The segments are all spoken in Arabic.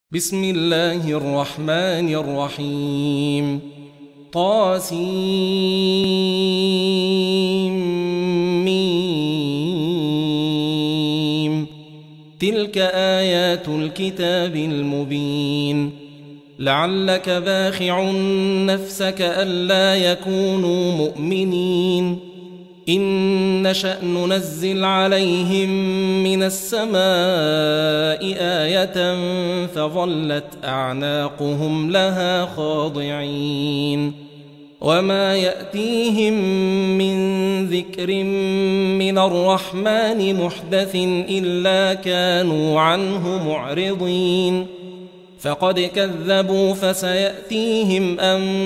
بسم الله الرحمن الرحيم طاسيم تلك آيات الكتاب المبين لعلك باخع نفسك ألا يكونوا مؤمنين إن نشأ ننزل عليهم من السماء آية فظلت أعناقهم لها خاضعين وما يأتيهم من ذكر من الرحمن محدث إلا كانوا عنه معرضين فقد كذبوا فسيأتيهم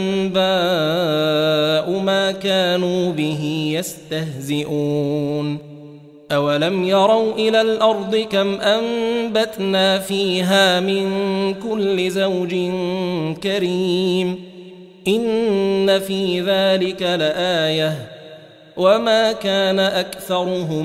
أنباء ما كانوا به يستهزئون أولم يروا إلى الأرض كم أنبتنا فيها من كل زوج كريم إن في ذلك لآية وما كان أكثرهم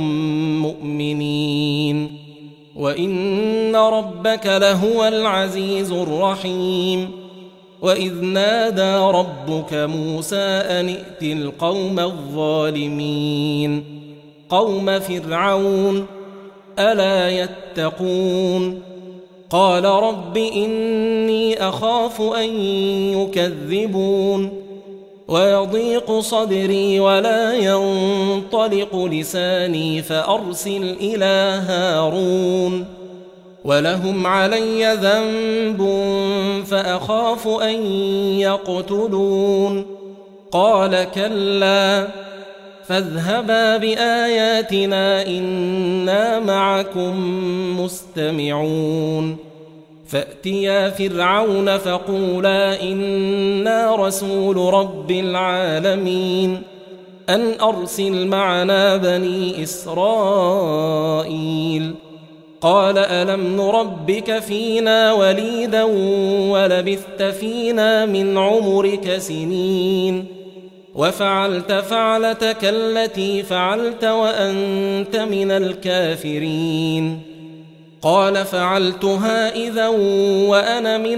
مؤمنين وإن ربك لهو العزيز الرحيم وإذ نادى ربك موسى أن ائت القوم الظالمين قوم فرعون ألا يتقون قال رب إني أخاف أن يكذبون ويضيق صدري ولا ينطلق لساني فأرسل إلى هارون ولهم علي ذنب فأخاف أن يقتلون قال كلا فاذهبا بآياتنا إنا معكم مستمعون فأتيا فرعون فقولا إنا رسول رب العالمين أن أرسل معنا بني إسرائيل قال ألم نربك فينا وليدا ولبثت فينا من عمرك سنين وفعلت فعلتك التي فعلت وأنت من الكافرين قال فعلتها إذا وأنا من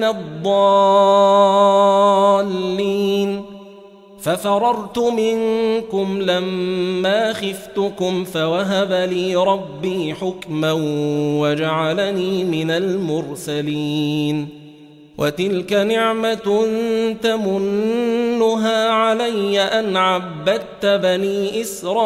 الضالين ففررت منكم لما خفتكم فوهب لي ربي حكما وجعلني من المرسلين وتلك نعمة تمنها علي أن عبدت بني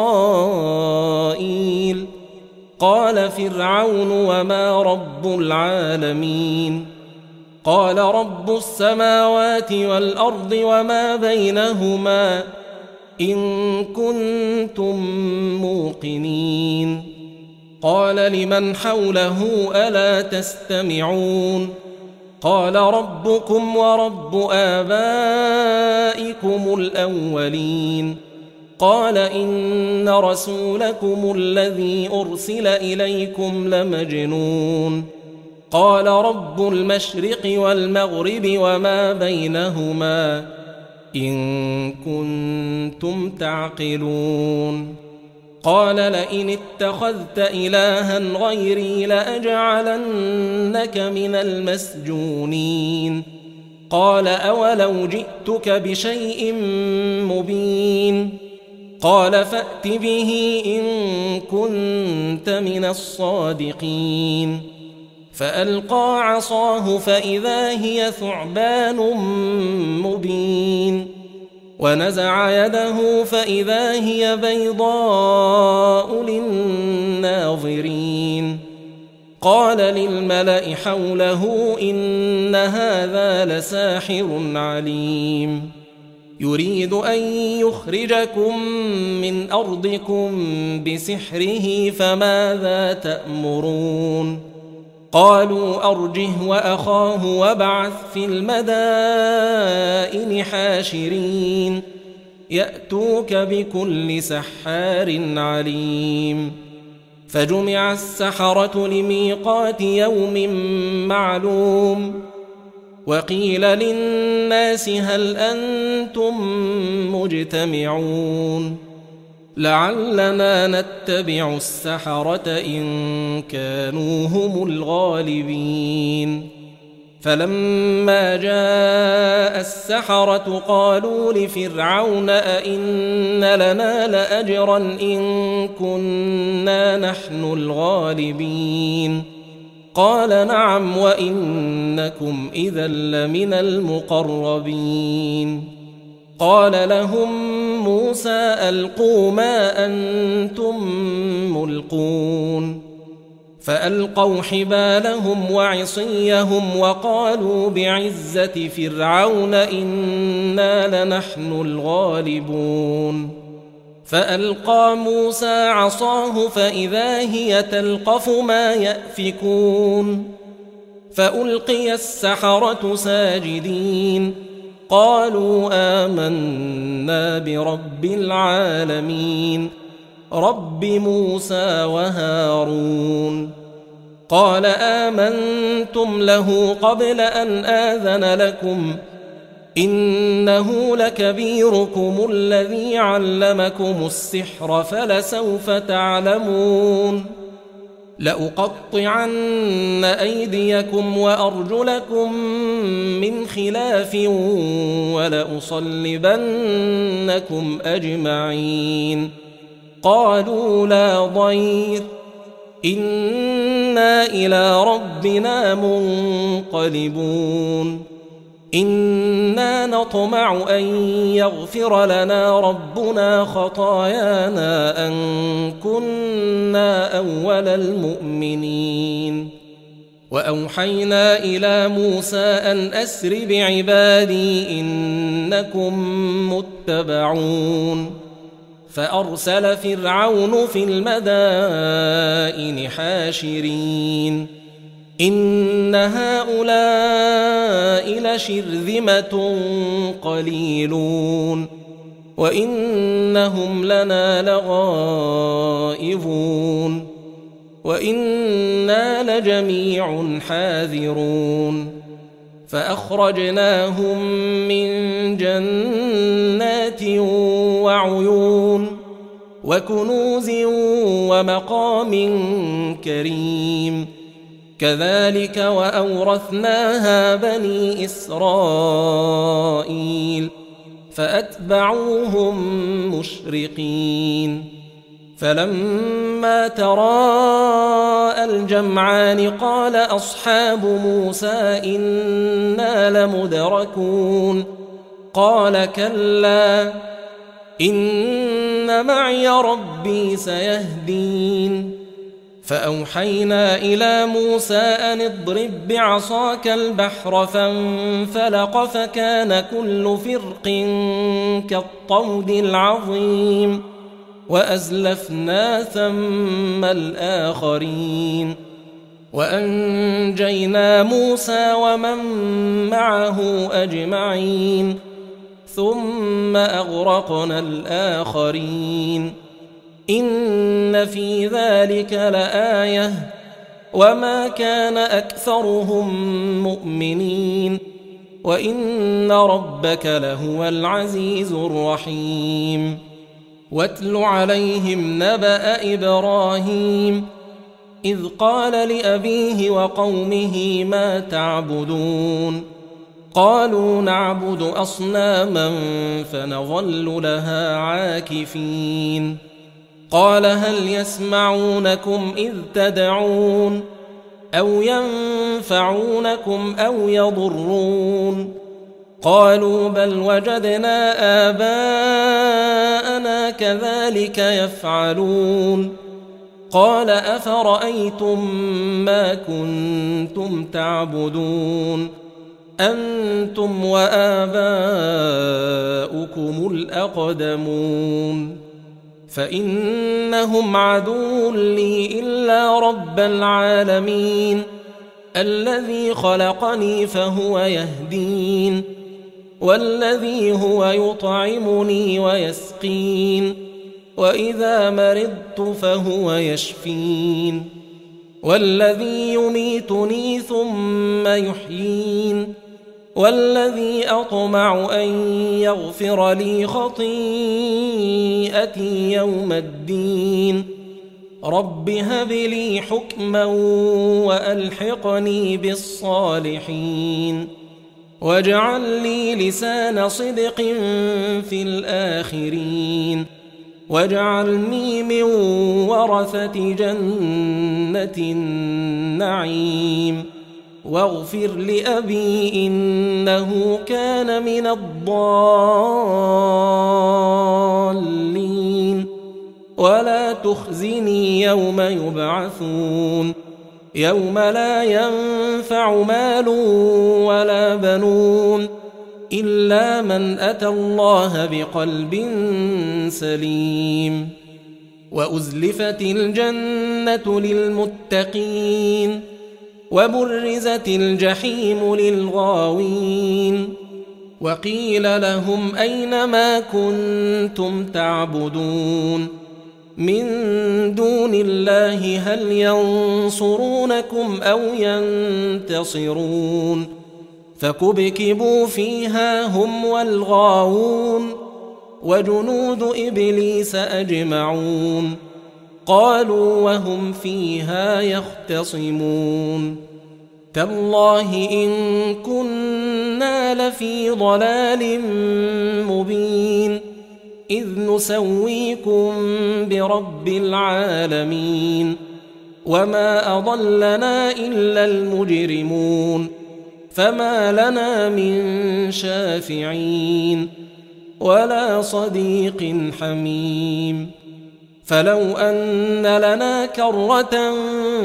إسرائيل قال فرعون وما رب العالمين قال رب السماوات والأرض وما بينهما إن كنتم موقنين قال لمن حوله ألا تستمعون قال ربكم ورب آبائكم الأولين قال إن رسولكم الذي أرسل إليكم لمجنون قال رب المشرق والمغرب وما بينهما إن كنتم تعقلون قال لئن اتخذت إلها غيري لأجعلنك من المسجونين قال أولو جئتك بشيء مبين قال فأت به إن كنت من الصادقين فألقى عصاه فإذا هي ثعبان مبين ونزع يده فإذا هي بيضاء للناظرين قال للملأ حوله إن هذا لساحر عليم يريد أن يخرجكم من أرضكم بسحره فماذا تأمرون قالوا أرجه وأخاه وابعث في المدائن حاشرين يأتوك بكل سحار عليم فجمع السحرة لميقات يوم معلوم وقيل للناس هل أنتم مجتمعون لعلنا نتبع السحرة إن كانوا هم الغالبين فلما جاء السحرة قالوا لفرعون أئن لنا لأجرا إن كنا نحن الغالبين قال نعم وإنكم إذا لمن المقربين قال لهم موسى ألقوا ما أنتم ملقون فألقوا حبالهم وعصيهم وقالوا بعزة فرعون إنا لنحن الغالبون فألقى موسى عصاه فإذا هي تلقف ما يأفكون فألقي السحرة ساجدين قالوا آمنا برب العالمين رب موسى وهارون قال آمنتم له قبل أن آذن لكم إنه لكبيركم الذي علمكم السحر فلسوف تعلمون لأقطعن أيديكم وأرجلكم من خلاف ولأصلبنكم أجمعين قالوا لا ضير إنا إلى ربنا منقلبون إنا نطمع أن يغفر لنا ربنا خطايانا أن كنا أول المؤمنين وأوحينا إلى موسى أن أسر بعبادي إنكم متبعون فأرسل فرعون في المدائن حاشرين إن هؤلاء لشرذمة قليلون وإنهم لنا لغائظون وإنا لجميع حاذرون فأخرجناهم من جنات وعيون وكنوز ومقام كريم كذلك وأورثناها بني إسرائيل فأتبعوهم مشرقين فلما تراءى الجمعان قال أصحاب موسى إنا لمدركون قال كلا إن معي ربي سيهدين فأوحينا إلى موسى أن اضرب بعصاك البحر فانفلق فكان كل فرق كالطود العظيم وأزلفنا ثم الآخرين وأنجينا موسى ومن معه أجمعين ثم أغرقنا الآخرين إن في ذلك لآية وما كان أكثرهم مؤمنين وإن ربك لهو العزيز الرحيم واتل عليهم نبأ إبراهيم إذ قال لأبيه وقومه ما تعبدون قالوا نعبد أصناما فنظل لها عاكفين قال هل يسمعونكم إذ تدعون أو ينفعونكم أو يضرون قالوا بل وجدنا آباءنا كذلك يفعلون قال أفرأيتم ما كنتم تعبدون أنتم وآباؤكم الأقدمون فإنهم عدو لي إلا رب العالمين الذي خلقني فهو يهدين والذي هو يطعمني ويسقين وإذا مرضت فهو يشفين والذي يميتني ثم يحيين والذي أطمع أن يغفر لي خطيئتي يوم الدين رب هب لي حكما وألحقني بالصالحين واجعل لي لسان صدق في الآخرين واجعلني من ورثة جنة النعيم واغفر لأبي إنه كان من الضالين ولا تخزني يوم يبعثون يوم لا ينفع مال ولا بنون إلا من أتى الله بقلب سليم وأزلفت الجنة للمتقين وبرزت الجحيم للغاوين وقيل لهم أين ما كنتم تعبدون من دون الله هل ينصرونكم أو ينتصرون فكبكبوا فيها هم والغاوون وجنود إبليس أجمعون قالوا وهم فيها يختصمون تالله إن كنا لفي ضلال مبين إذ نسويكم برب العالمين وما أضلنا إلا المجرمون فما لنا من شافعين ولا صديق حميم فلو أن لنا كرة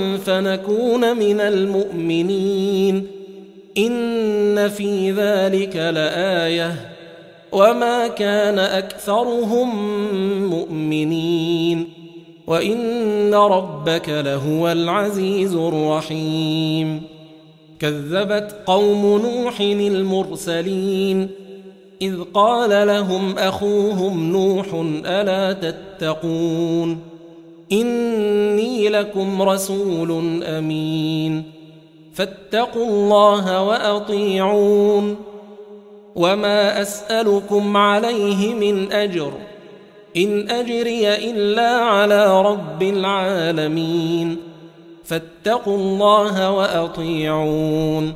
فنكون من المؤمنين إن في ذلك لآية وما كان أكثرهم مؤمنين وإن ربك لهو العزيز الرحيم كذبت قوم نوح المرسلين إذ قال لهم أخوهم نوح ألا تتقون إني لكم رسول أمين فاتقوا الله وأطيعون وما أسألكم عليه من أجر إن أجري إلا على رب العالمين فاتقوا الله وأطيعون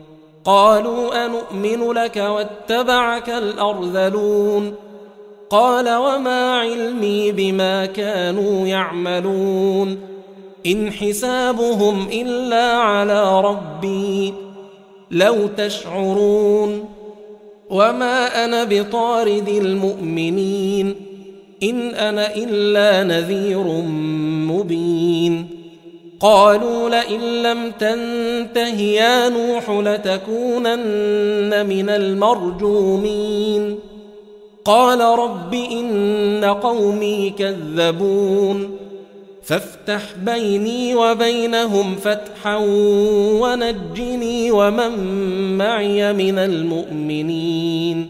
قالوا أنؤمن لك واتبعك الأرذلون قال وما علمي بما كانوا يعملون إن حسابهم إلا على ربي لو تشعرون وما أنا بطارد المؤمنين إن أنا إلا نذير مبين قالوا لئن لم تنته يا نوح لتكونن من المرجومين قال رب إن قومي كذبون فافتح بيني وبينهم فتحا ونجني ومن معي من المؤمنين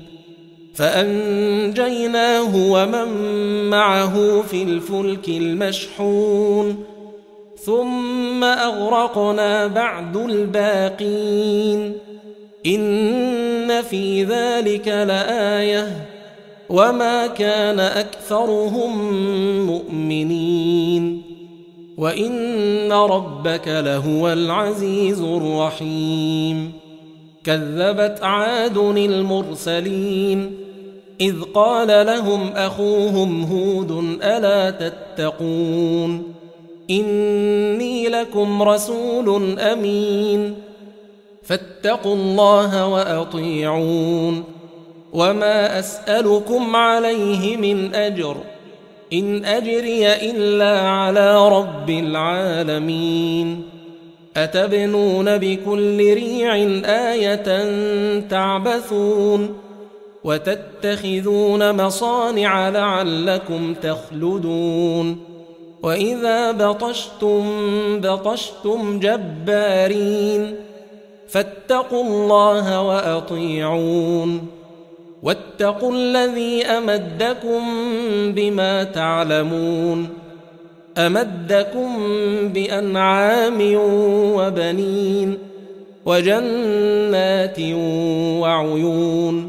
فأنجيناه ومن معه في الفلك المشحون ثم أغرقنا بعد الباقين إن في ذلك لآية وما كان أكثرهم مؤمنين وإن ربك لهو العزيز الرحيم كذبت عاد المرسلين إذ قال لهم أخوهم هود ألا تتقون إني لكم رسول أمين فاتقوا الله وأطيعون وما أسألكم عليه من أجر إن أجري إلا على رب العالمين أتبنون بكل ريع آية تعبثون وتتخذون مصانع لعلكم تخلدون وإذا بطشتم جبارين فاتقوا الله وأطيعون واتقوا الذي أمدكم بما تعلمون أمدكم بأنعام وبنين وجنات وعيون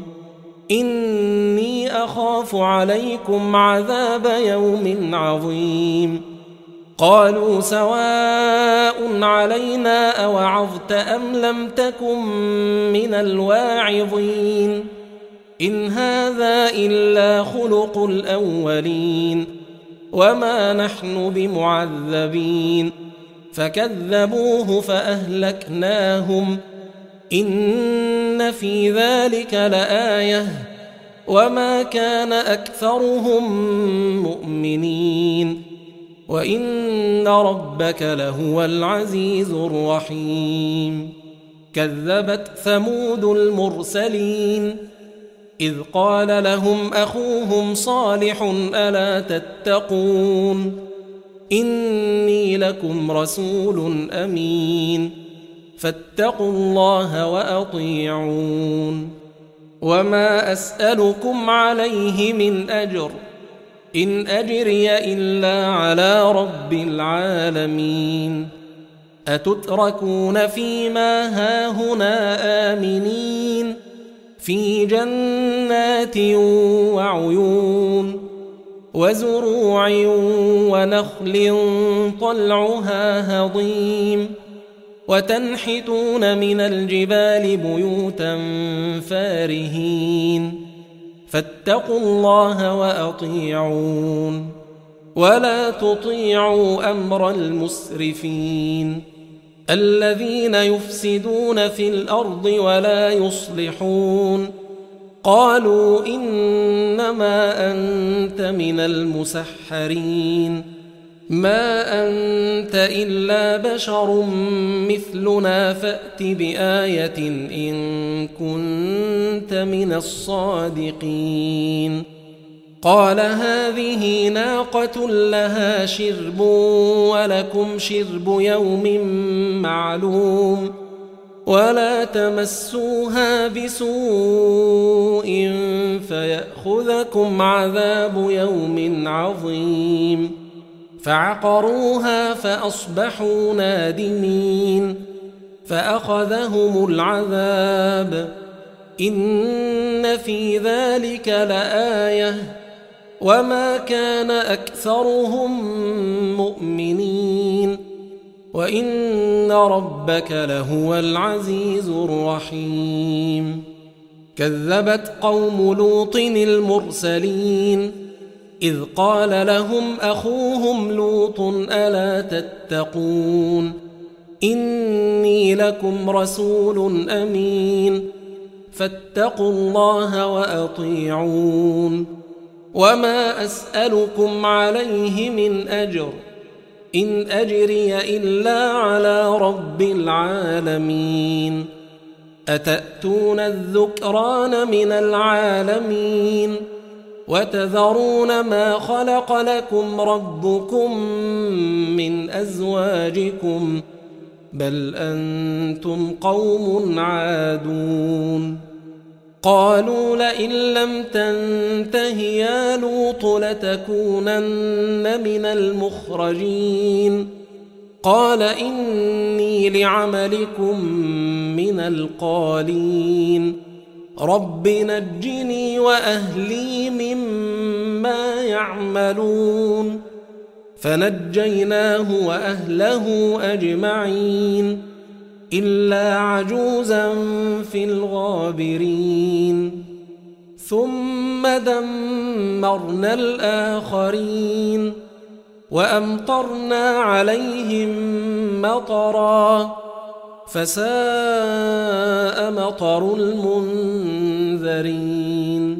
إني أخاف عليكم عذاب يوم عظيم قالوا سواء علينا أوعظت أم لم تكن من الواعظين إن هذا إلا خلق الأولين وما نحن بمعذبين فكذبوه فأهلكناهم إن في ذلك لآية وما كان أكثرهم مؤمنين وإن ربك لهو العزيز الرحيم كذبت ثمود المرسلين إذ قال لهم أخوهم صالح ألا تتقون إني لكم رسول أمين فاتقوا الله وأطيعون وما أسألكم عليه من أجر إن أجري إلا على رب العالمين أتتركون فيما هاهنا آمنين في جنات وعيون وزروع ونخل طلعها هضيم وتنحتون من الجبال بيوتا فارهين فاتقوا الله وأطيعون ولا تطيعوا أمر المسرفين الذين يفسدون في الأرض ولا يصلحون قالوا إنما أنت من المسحرين ما أنت إلا بشر مثلنا فأت بآية إن كنت من الصادقين قال هذه ناقة لها شرب ولكم شرب يوم معلوم ولا تمسوها بسوء فيأخذكم عذاب يوم عظيم فعقروها فأصبحوا نادمين فأخذهم العذاب إن في ذلك لآية وما كان أكثرهم مؤمنين وإن ربك لهو العزيز الرحيم كذبت قوم لوط المرسلين إذ قال لهم أخوهم لوط ألا تتقون إني لكم رسول أمين فاتقوا الله وأطيعون وما أسألكم عليه من أجر إن أجري إلا على رب العالمين أتأتون الذكران من العالمين وتذرون ما خلق لكم ربكم من أزواجكم بل أنتم قوم عادون قالوا لئن لم تنته يا لوط لتكونن من المخرجين قال إني لعملكم من القالين رب نجني وأهلي مما يعملون فنجيناه وأهله أجمعين إلا عجوزا في الغابرين ثم دمرنا الآخرين وأمطرنا عليهم مطرا فساء مطر المنذرين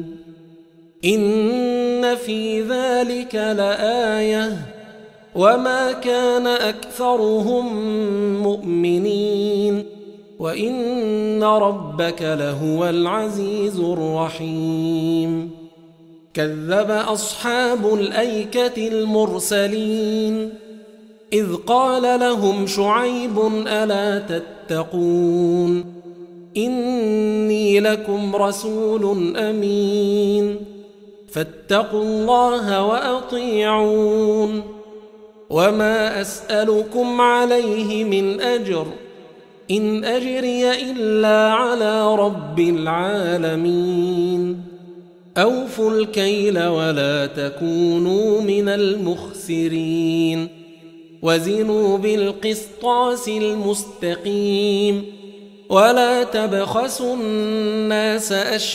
إن في ذلك لآية وما كان أكثرهم مؤمنين وإن ربك لهو العزيز الرحيم كذب أصحاب الأيكة المرسلين إذ قال لهم شعيب ألا تتقون إني لكم رسول أمين فاتقوا الله وأطيعون وما أسألكم عليه من أجر إن أجري إلا على رب العالمين أوفوا الكيل ولا تكونوا من المخسرين وزنوا بالقسطاس المستقيم ولا تبخسوا الناس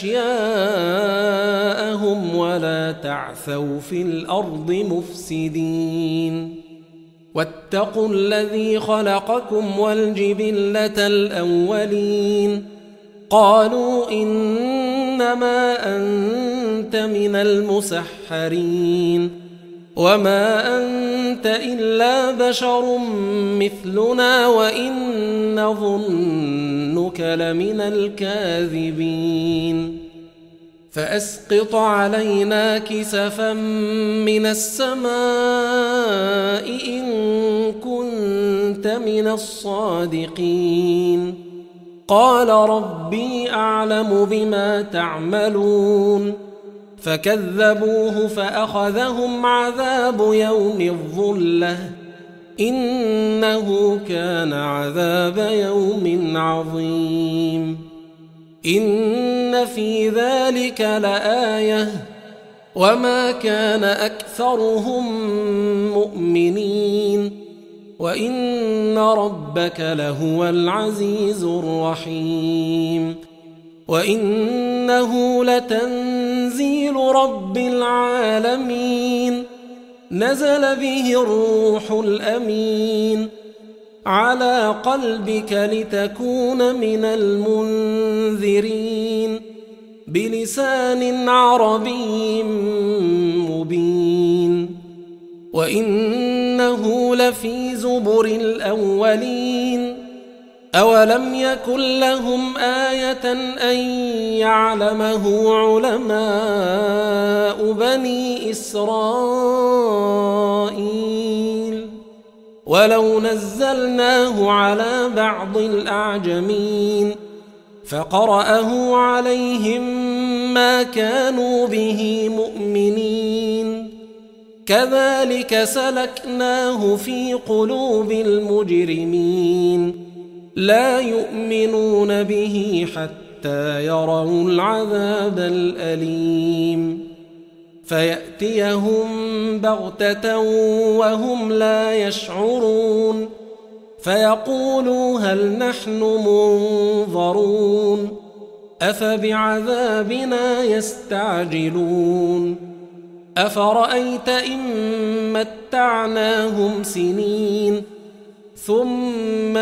أشياءهم ولا تعثوا في الأرض مفسدين واتقوا الذي خلقكم والجبلة الأولين قالوا إنما أنت من المسحرين وما أنت إلا بشر مثلنا وإن نظنك لمن الكاذبين فأسقط علينا كسفا من السماء إن كنت من الصادقين قال ربي أعلم بما تعملون فكذبوه فأخذهم عذاب يوم الظلة إنه كان عذاب يوم عظيم إن في ذلك لآية وما كان أكثرهم مؤمنين وإن ربك لهو العزيز الرحيم وإنه لتنزيل رب العالمين نزل به الروح الأمين على قلبك لتكون من المنذرين بلسان عربي مبين وإنه لفي زبر الأولين أولم يكن لهم آية أن يعلمه علماء بني إسرائيل ولو نزلناه على بعض الأعجمين فقرأه عليهم ما كانوا به مؤمنين كذلك سلكناه في قلوب المجرمين لا يؤمنون به حتى يروا العذاب الأليم فيأتيهم بغتة وهم لا يشعرون فيقولوا هل نحن منظرون أفبعذابنا يستعجلون أفرأيت إن متعناهم سنين ثم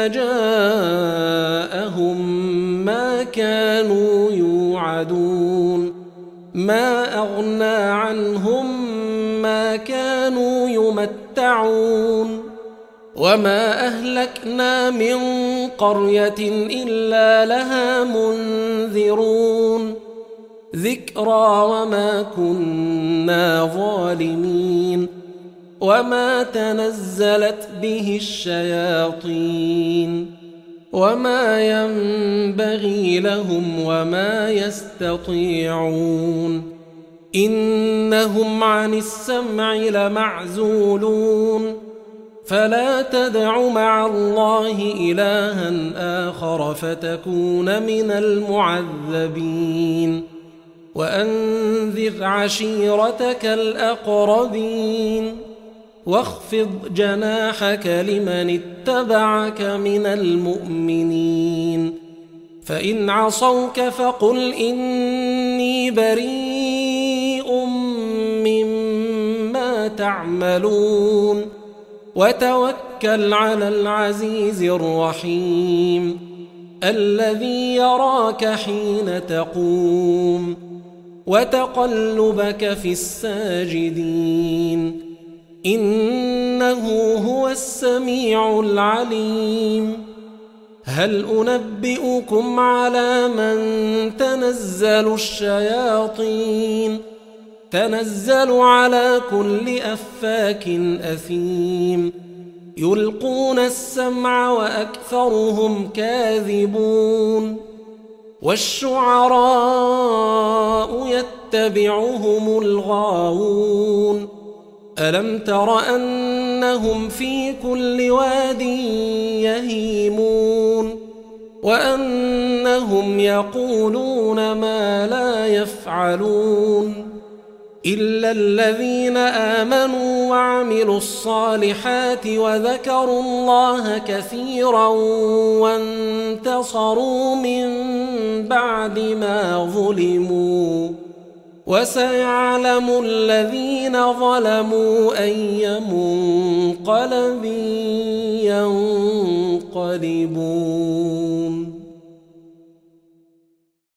جاءهم ما كانوا يوعدون ما أغنى عنهم ما كانوا يمتعون وما أهلكنا من قرية إلا لها منذرون ذكرى وما كنا ظالمين وما تنزلت به الشياطين وما ينبغي لهم وما يستطيعون إنهم عن السمع لمعزولون فلا تدع مع الله إلها آخر فتكون من المعذبين وأنذر عشيرتك الأقربين واخفض جناحك لمن اتبعك من المؤمنين فإن عصوك فقل إني بريء مما تعملون وتوكل على العزيز الرحيم الذي يراك حين تقوم وتقلبك في الساجدين إنه هو السميع العليم هل أنبئكم على من تنزل الشياطين تنزل على كل أفاك أثيم يلقون السمع وأكثرهم كاذبون والشعراء يتبعهم الغاوون ألم تر أنهم في كل واد يهيمون وأنهم يقولون ما لا يفعلون إلا الذين آمنوا وعملوا الصالحات وذكروا الله كثيرا وانتصروا من بعد ما ظلموا وسيعلم الذين ظلموا أي منقلب ينقلبون